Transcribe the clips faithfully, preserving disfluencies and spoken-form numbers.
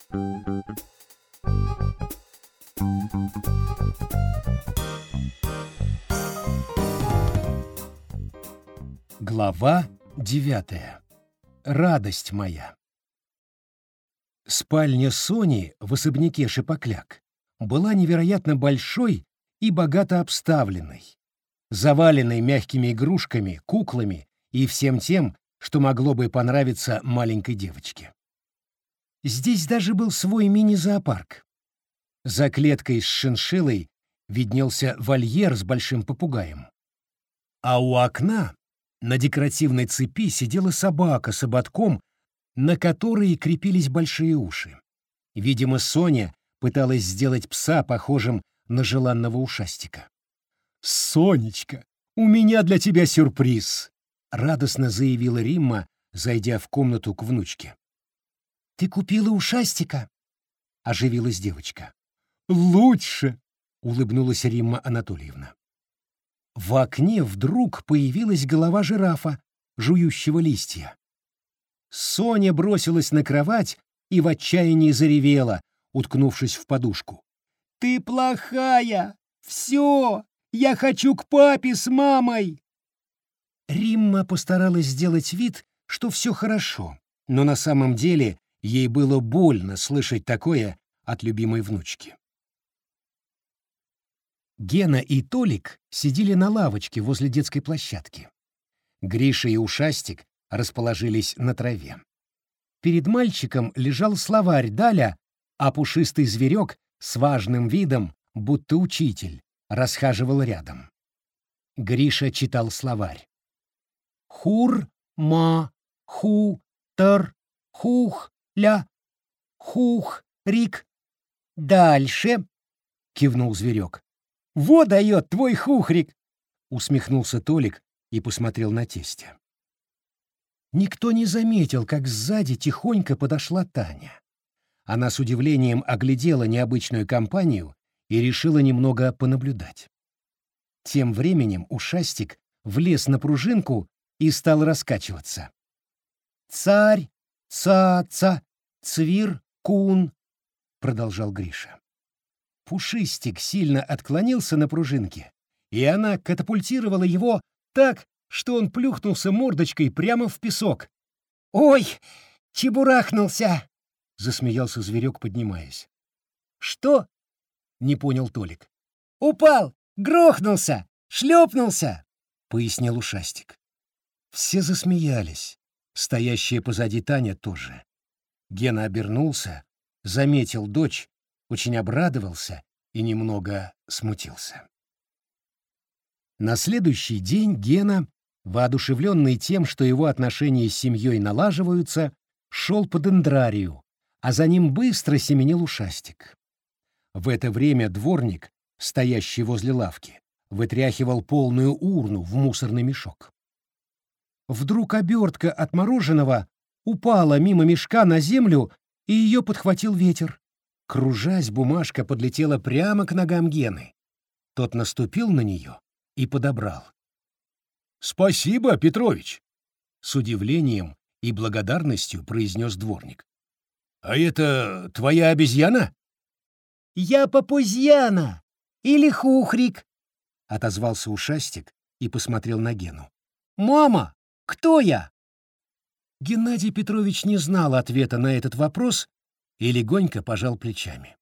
Глава девятая. Радость моя. Спальня Сони в особняке Шипокляк была невероятно большой и богато обставленной, заваленной мягкими игрушками, куклами и всем тем, что могло бы понравиться маленькой девочке. Здесь даже был свой мини-зоопарк. За клеткой с шиншиллой виднелся вольер с большим попугаем. А у окна на декоративной цепи сидела собака с ободком, на которой крепились большие уши. Видимо, Соня пыталась сделать пса похожим на желанного ушастика. «Сонечка, у меня для тебя сюрприз!» — радостно заявила Римма, зайдя в комнату к внучке. «Ты купила ушастика?» — оживилась девочка. «Лучше!» — улыбнулась Римма Анатольевна. В окне вдруг появилась голова жирафа, жующего листья. Соня бросилась на кровать и в отчаянии заревела, уткнувшись в подушку. «Ты плохая! Все! Я хочу к папе с мамой!» Римма постаралась сделать вид, что все хорошо, но на самом деле ей было больно слышать такое от любимой внучки. Гена и Толик сидели на лавочке возле детской площадки. Гриша и Ушастик расположились на траве. Перед мальчиком лежал словарь Даля, а пушистый зверек с важным видом, будто учитель, расхаживал рядом. Гриша читал словарь. «Хур-ма, ху-тар, хух-ля, хух-рик. Дальше», — кивнул зверек. «Во дает твой хухрик!» — усмехнулся Толик и посмотрел на тестя. Никто не заметил, как сзади тихонько подошла Таня. Она с удивлением оглядела необычную компанию и решила немного понаблюдать. Тем временем Ушастик влез на пружинку и стал раскачиваться. «Царь, ца-ца, цвир, кун», — продолжал Гриша. Пушистик сильно отклонился на пружинке, и она катапультировала его так, что он плюхнулся мордочкой прямо в песок. «Ой, чебурахнулся!» — засмеялся зверек, поднимаясь. «Что?» — не понял Толик. «Упал, грохнулся, шлепнулся!» — пояснил Ушастик. Все засмеялись, стоящая позади Таня тоже. Гена обернулся, заметил дочь, очень обрадовался и немного смутился. На следующий день Гена, воодушевленный тем, что его отношения с семьей налаживаются, шел по дендрарию, а за ним быстро семенил Ушастик. В это время дворник, стоящий возле лавки, вытряхивал полную урну в мусорный мешок. Вдруг обертка от мороженого упала мимо мешка на землю, и ее подхватил ветер. Кружась, бумажка подлетела прямо к ногам Гены. Тот наступил на нее и подобрал. «Спасибо, Петрович!» — с удивлением и благодарностью произнес дворник. «А это твоя обезьяна?» «Я папузьяна! Или хухрик!» — отозвался Ушастик и посмотрел на Гену. «Мама, кто я?» Геннадий Петрович не знал ответа на этот вопрос и легонько пожал плечами.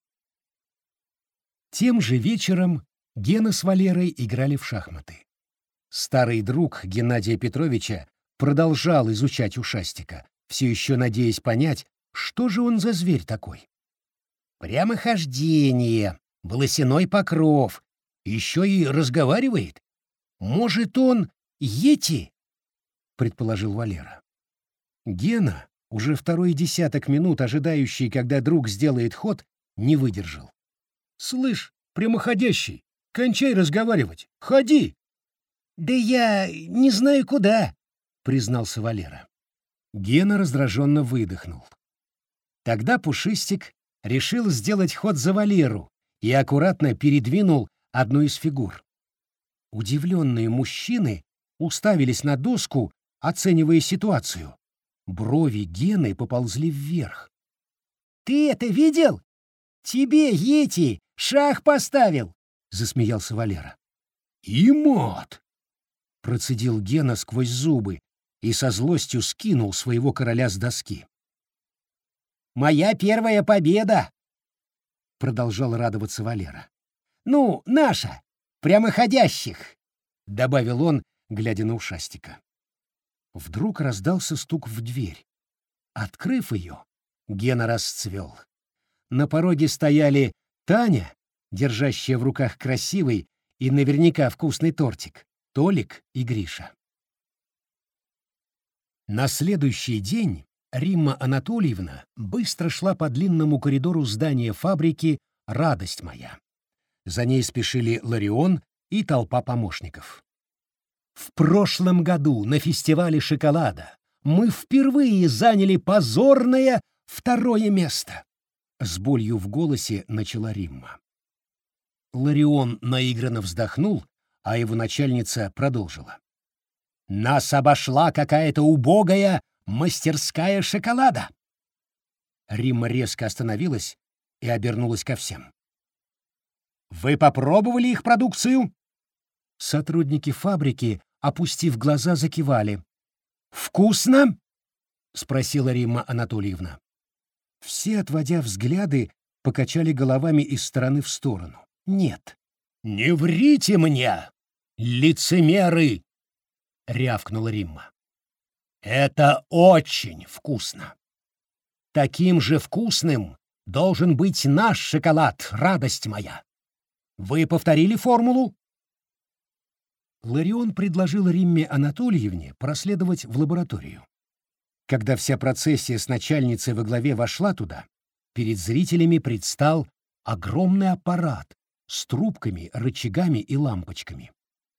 Тем же вечером Гена с Валерой играли в шахматы. Старый друг Геннадия Петровича продолжал изучать Ушастика, все еще надеясь понять, что же он за зверь такой. Прямохождение, волосяной покров, еще и разговаривает. Может, он йети? Предположил Валера. Гена, уже второй десяток минут ожидающий, когда друг сделает ход, не выдержал. «Слышь, прямоходящий, кончай разговаривать, ходи!» «Да я не знаю куда», — признался Валера. Гена раздраженно выдохнул. Тогда Пушистик решил сделать ход за Валеру и аккуратно передвинул одну из фигур. Удивленные мужчины уставились на доску, оценивая ситуацию. Брови Гены поползли вверх. Ты это видел? Тебе Йети шах поставил, засмеялся Валера. И мат, процедил Гена сквозь зубы и со злостью скинул своего короля с доски. Моя первая победа, продолжал радоваться Валера. Ну, наша, прямоходящих, добавил он, глядя на ушастика. Вдруг раздался стук в дверь. Открыв ее, Гена расцвел. На пороге стояли Таня, держащая в руках красивый и наверняка вкусный тортик, Толик и Гриша. На следующий день Римма Анатольевна быстро шла по длинному коридору здания фабрики «Радость моя». За ней спешили Ларион и толпа помощников. В прошлом году на фестивале шоколада мы впервые заняли позорное второе место. С болью в голосе начала Римма. Ларион наигранно вздохнул, а его начальница продолжила. Нас обошла какая-то убогая мастерская шоколада. Римма резко остановилась и обернулась ко всем. Вы попробовали их продукцию? Сотрудники фабрики, опустив глаза, закивали. «Вкусно?» — спросила Римма Анатольевна. Все, отводя взгляды, покачали головами из стороны в сторону. «Нет». «Не врите мне, лицемеры!» — рявкнула Римма. «Это очень вкусно. Таким же вкусным должен быть наш шоколад, радость моя. Вы повторили формулу?» Ларион предложил Римме Анатольевне проследовать в лабораторию. Когда вся процессия с начальницей во главе вошла туда, перед зрителями предстал огромный аппарат с трубками, рычагами и лампочками.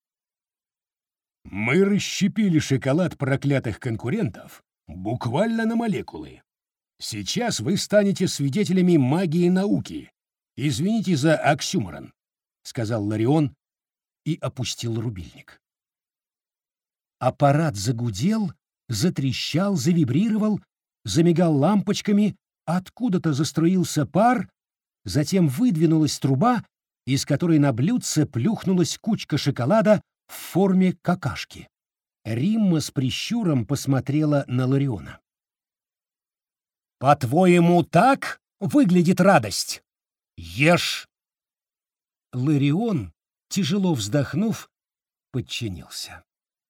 «Мы расщепили шоколад проклятых конкурентов буквально на молекулы. Сейчас вы станете свидетелями магии науки. Извините за оксюморон», — сказал Ларион и опустил рубильник. Аппарат загудел, затрещал, завибрировал, замигал лампочками, откуда-то заструился пар, затем выдвинулась труба, из которой на блюдце плюхнулась кучка шоколада в форме какашки. Римма с прищуром посмотрела на Лариона. «По-твоему, так выглядит радость? Ешь!» Ларион, тяжело вздохнув, подчинился.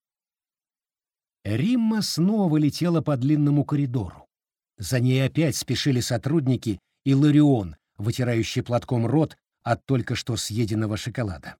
Римма снова летела по длинному коридору. За ней опять спешили сотрудники и Ларион, вытирающий платком рот от только что съеденного шоколада.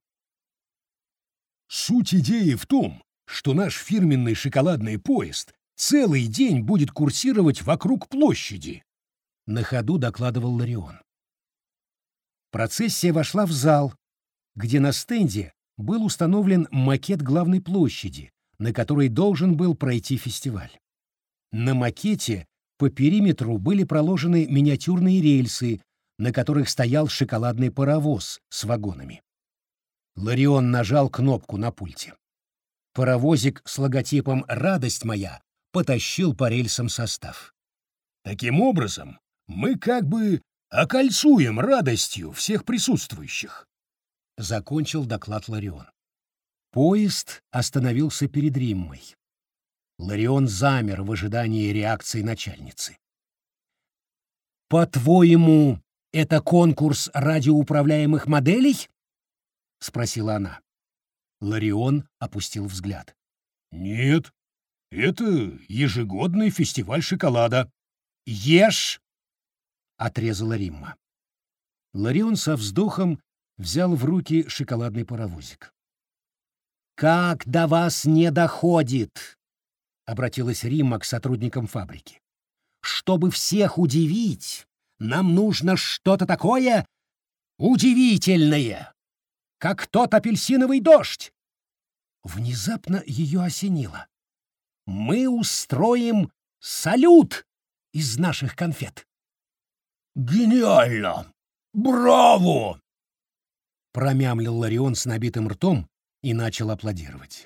«Суть идеи в том, что наш фирменный шоколадный поезд целый день будет курсировать вокруг площади», — на ходу докладывал Ларион. Процессия вошла в зал, где на стенде был установлен макет главной площади, на которой должен был пройти фестиваль. На макете по периметру были проложены миниатюрные рельсы, на которых стоял шоколадный паровоз с вагонами. Ларион нажал кнопку на пульте. Паровозик с логотипом «Радость моя» потащил по рельсам состав. «Таким образом, мы как бы окольцуем радостью всех присутствующих», — закончил доклад Ларион. Поезд остановился перед Риммой. Ларион замер в ожидании реакции начальницы. «По-твоему, это конкурс радиоуправляемых моделей?» — спросила она. Ларион опустил взгляд. «Нет, это ежегодный фестиваль шоколада». «Ешь!» — отрезала Римма. Ларион со вздохом взял в руки шоколадный паровозик. «Как до вас не доходит?» — обратилась Римма к сотрудникам фабрики. «Чтобы всех удивить, нам нужно что-то такое удивительное, как тот апельсиновый дождь». Внезапно ее осенило. «Мы устроим салют из наших конфет». «Гениально! Браво!» — промямлил Ларион с набитым ртом и начал аплодировать.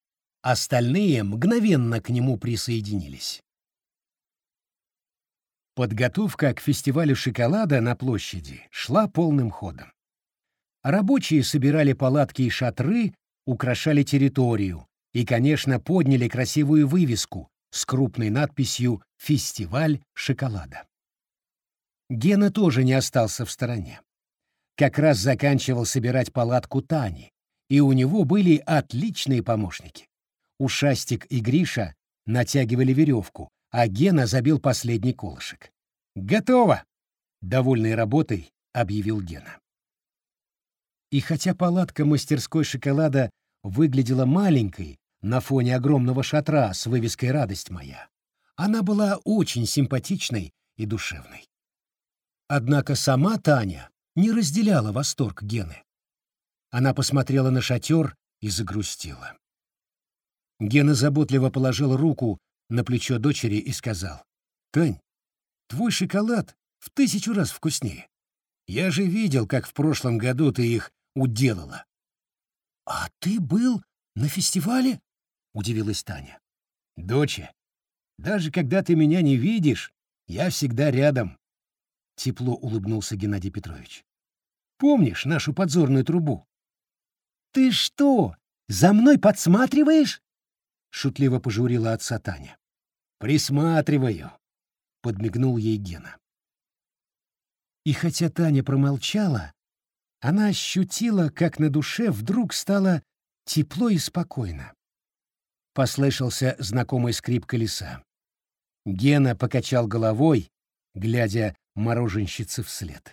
Остальные мгновенно к нему присоединились. Подготовка к фестивалю шоколада на площади шла полным ходом. Рабочие собирали палатки и шатры, украшали территорию и, конечно, подняли красивую вывеску с крупной надписью «Фестиваль шоколада». Гена тоже не остался в стороне. Как раз заканчивал собирать палатку Тани, и у него были отличные помощники. Ушастик и Гриша натягивали веревку, а Гена забил последний колышек. «Готово!» — довольный работой объявил Гена. И хотя палатка мастерской шоколада выглядела маленькой на фоне огромного шатра с вывеской «Радость моя», она была очень симпатичной и душевной. Однако сама Таня не разделяла восторг Гены. Она посмотрела на шатер и загрустила. Гена заботливо положил руку на плечо дочери и сказал: «Тань, твой шоколад в тысячу раз вкуснее. Я же видел, как в прошлом году ты их уделала». «А ты был на фестивале?» — удивилась Таня. «Доча, даже когда ты меня не видишь, я всегда рядом», — тепло улыбнулся Геннадий Петрович. «Помнишь нашу подзорную трубу?» «Ты что, за мной подсматриваешь?» — шутливо пожурила отца Таня. «Присматриваю», — подмигнул ей Гена. И хотя Таня промолчала, она ощутила, как на душе вдруг стало тепло и спокойно. Послышался знакомый скрип колеса. Гена покачал головой, глядя мороженщице вслед.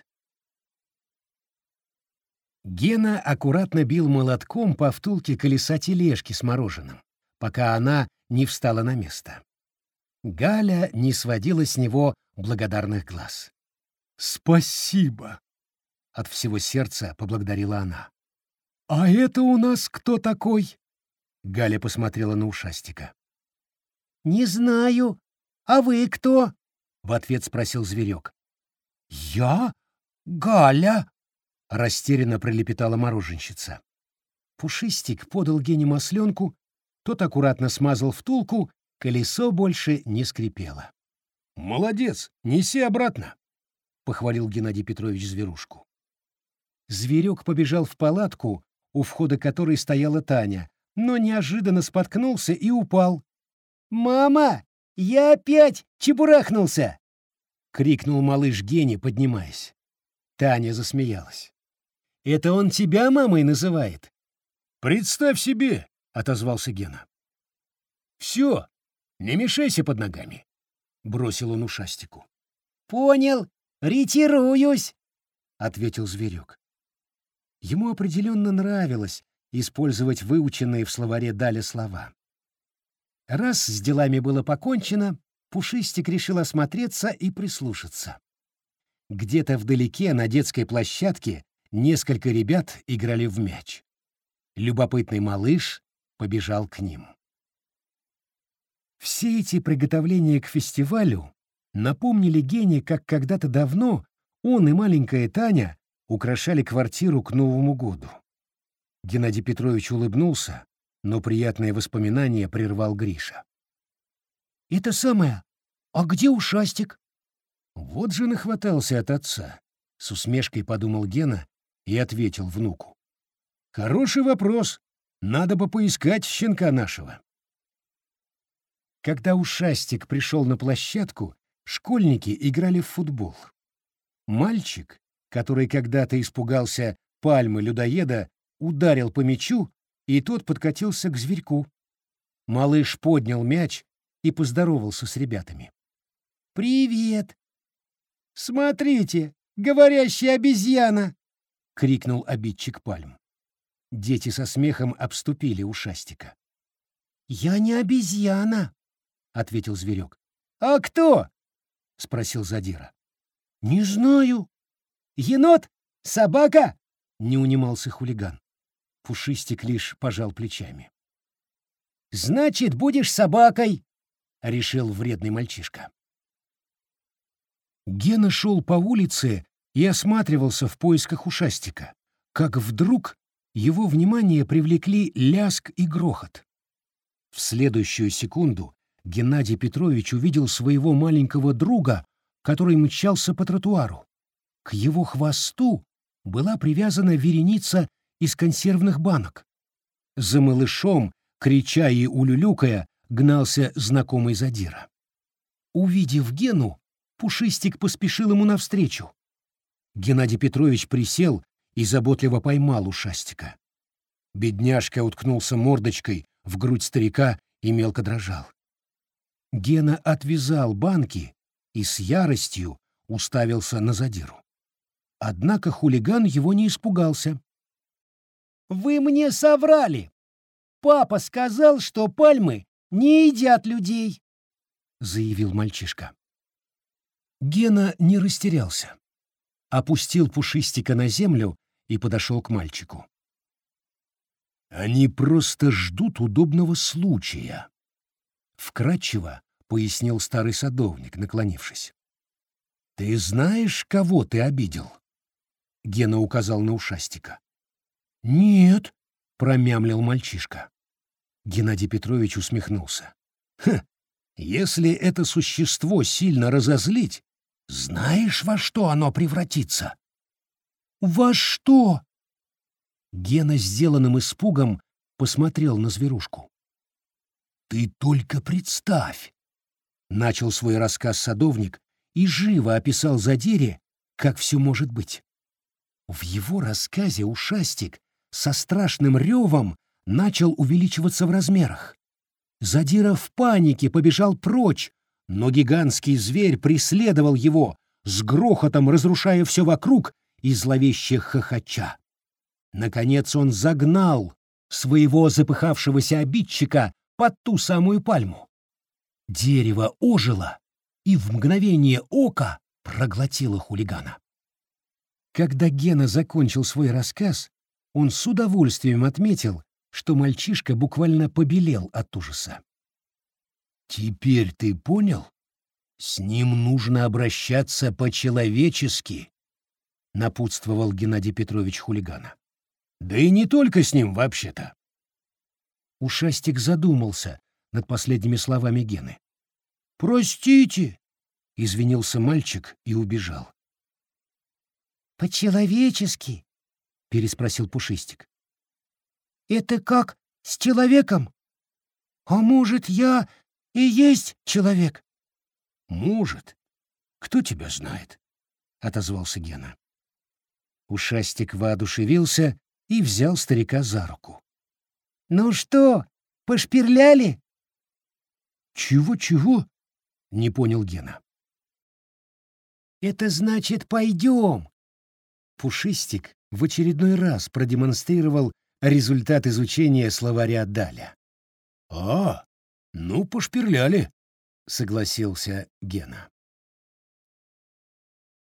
Гена аккуратно бил молотком по втулке колеса тележки с мороженым, пока она не встала на место. Галя не сводила с него благодарных глаз. «Спасибо!» — от всего сердца поблагодарила она. «А это у нас кто такой?» Галя посмотрела на ушастика. «Не знаю. А вы кто?» — в ответ спросил зверек. «Я? Галя!» — растерянно пролепетала мороженщица. Пушистик подал Гене масленку, тот аккуратно смазал втулку, колесо больше не скрипело. «Молодец, неси обратно!» — похвалил Геннадий Петрович зверушку. Зверек побежал в палатку, у входа которой стояла Таня, но неожиданно споткнулся и упал. «Мама, я опять чебурахнулся!» — крикнул малыш Гене, поднимаясь. Таня засмеялась. «Это он тебя мамой называет?» «Представь себе!» — отозвался Гена. «Все, не мешайся под ногами!» — бросил он ушастику. «Понял, ретируюсь!» — ответил зверек. Ему определенно нравилось использовать выученные в словаре Даля слова. Раз с делами было покончено, Пушистик решил осмотреться и прислушаться. Где-то вдалеке на детской площадке несколько ребят играли в мяч. Любопытный малыш побежал к ним. Все эти приготовления к фестивалю напомнили Гене, как когда-то давно он и маленькая Таня украшали квартиру к Новому году. Геннадий Петрович улыбнулся, но приятное воспоминание прервал Гриша. «Это самое. А где ушастик?» «Вот же нахватался от отца», — с усмешкой подумал Гена и ответил внуку. «Хороший вопрос. Надо бы поискать щенка нашего». Когда ушастик пришел на площадку, школьники играли в футбол. Мальчик, который когда-то испугался пальмы-людоеда, ударил по мячу, и тот подкатился к зверьку. Малыш поднял мяч и поздоровался с ребятами. «Привет!» «Смотрите, говорящая обезьяна!» — крикнул обидчик пальм. Дети со смехом обступили ушастика. «Я не обезьяна!» — ответил зверек. «А кто?» — спросил задира. «Не знаю». «Енот? Собака?» — не унимался хулиган. Пушистик лишь пожал плечами. «Значит, будешь собакой», — решил вредный мальчишка. Гена шел по улице и осматривался в поисках ушастика, как вдруг его внимание привлекли ляск и грохот. В следующую секунду Геннадий Петрович увидел своего маленького друга, который мчался по тротуару. К его хвосту была привязана вереница из консервных банок. За малышом, крича и улюлюкая, гнался знакомый задира. Увидев Гену, Пушистик поспешил ему навстречу. Геннадий Петрович присел и заботливо поймал ушастика. Бедняжка уткнулся мордочкой в грудь старика и мелко дрожал. Гена отвязал банки и с яростью уставился на задиру. Однако хулиган его не испугался. «Вы мне соврали! Папа сказал, что пальмы не едят людей!» — заявил мальчишка. Гена не растерялся. Опустил Пушистика на землю и подошел к мальчику. «Они просто ждут удобного случая», — вкратчиво пояснил старый садовник, наклонившись. «Ты знаешь, кого ты обидел?» Гена указал на ушастика. «Нет», — промямлил мальчишка. Геннадий Петрович усмехнулся. «Хм, если это существо сильно разозлить, знаешь, во что оно превратится?» «Во что?» Гена, сделанным испугом, посмотрел на зверушку. «Ты только представь!» — начал свой рассказ садовник и живо описал задире, как все может быть. В его рассказе ушастик со страшным ревом начал увеличиваться в размерах. Задира в панике побежал прочь, но гигантский зверь преследовал его, с грохотом разрушая все вокруг и зловеще хохоча. Наконец он загнал своего запыхавшегося обидчика под ту самую пальму. Дерево ожило и в мгновение ока проглотило хулигана. Когда Гена закончил свой рассказ, он с удовольствием отметил, что мальчишка буквально побелел от ужаса. «Теперь ты понял? С ним нужно обращаться по-человечески», — напутствовал Геннадий Петрович хулигана. «Да и не только с ним, вообще-то». Ушастик задумался над последними словами Гены. «Простите», — извинился мальчик и убежал. «По-человечески?» — переспросил Пушистик. «Это как с человеком? А может, я и есть человек?» «Может. Кто тебя знает?» — отозвался Гена. Ушастик воодушевился и взял старика за руку. «Ну что, пошпирляли?» «Чего-чего?» — не понял Гена. «Это значит, пойдем!» Пушистик в очередной раз продемонстрировал результат изучения словаря Даля. «А, ну, пошпирляли», — согласился Гена.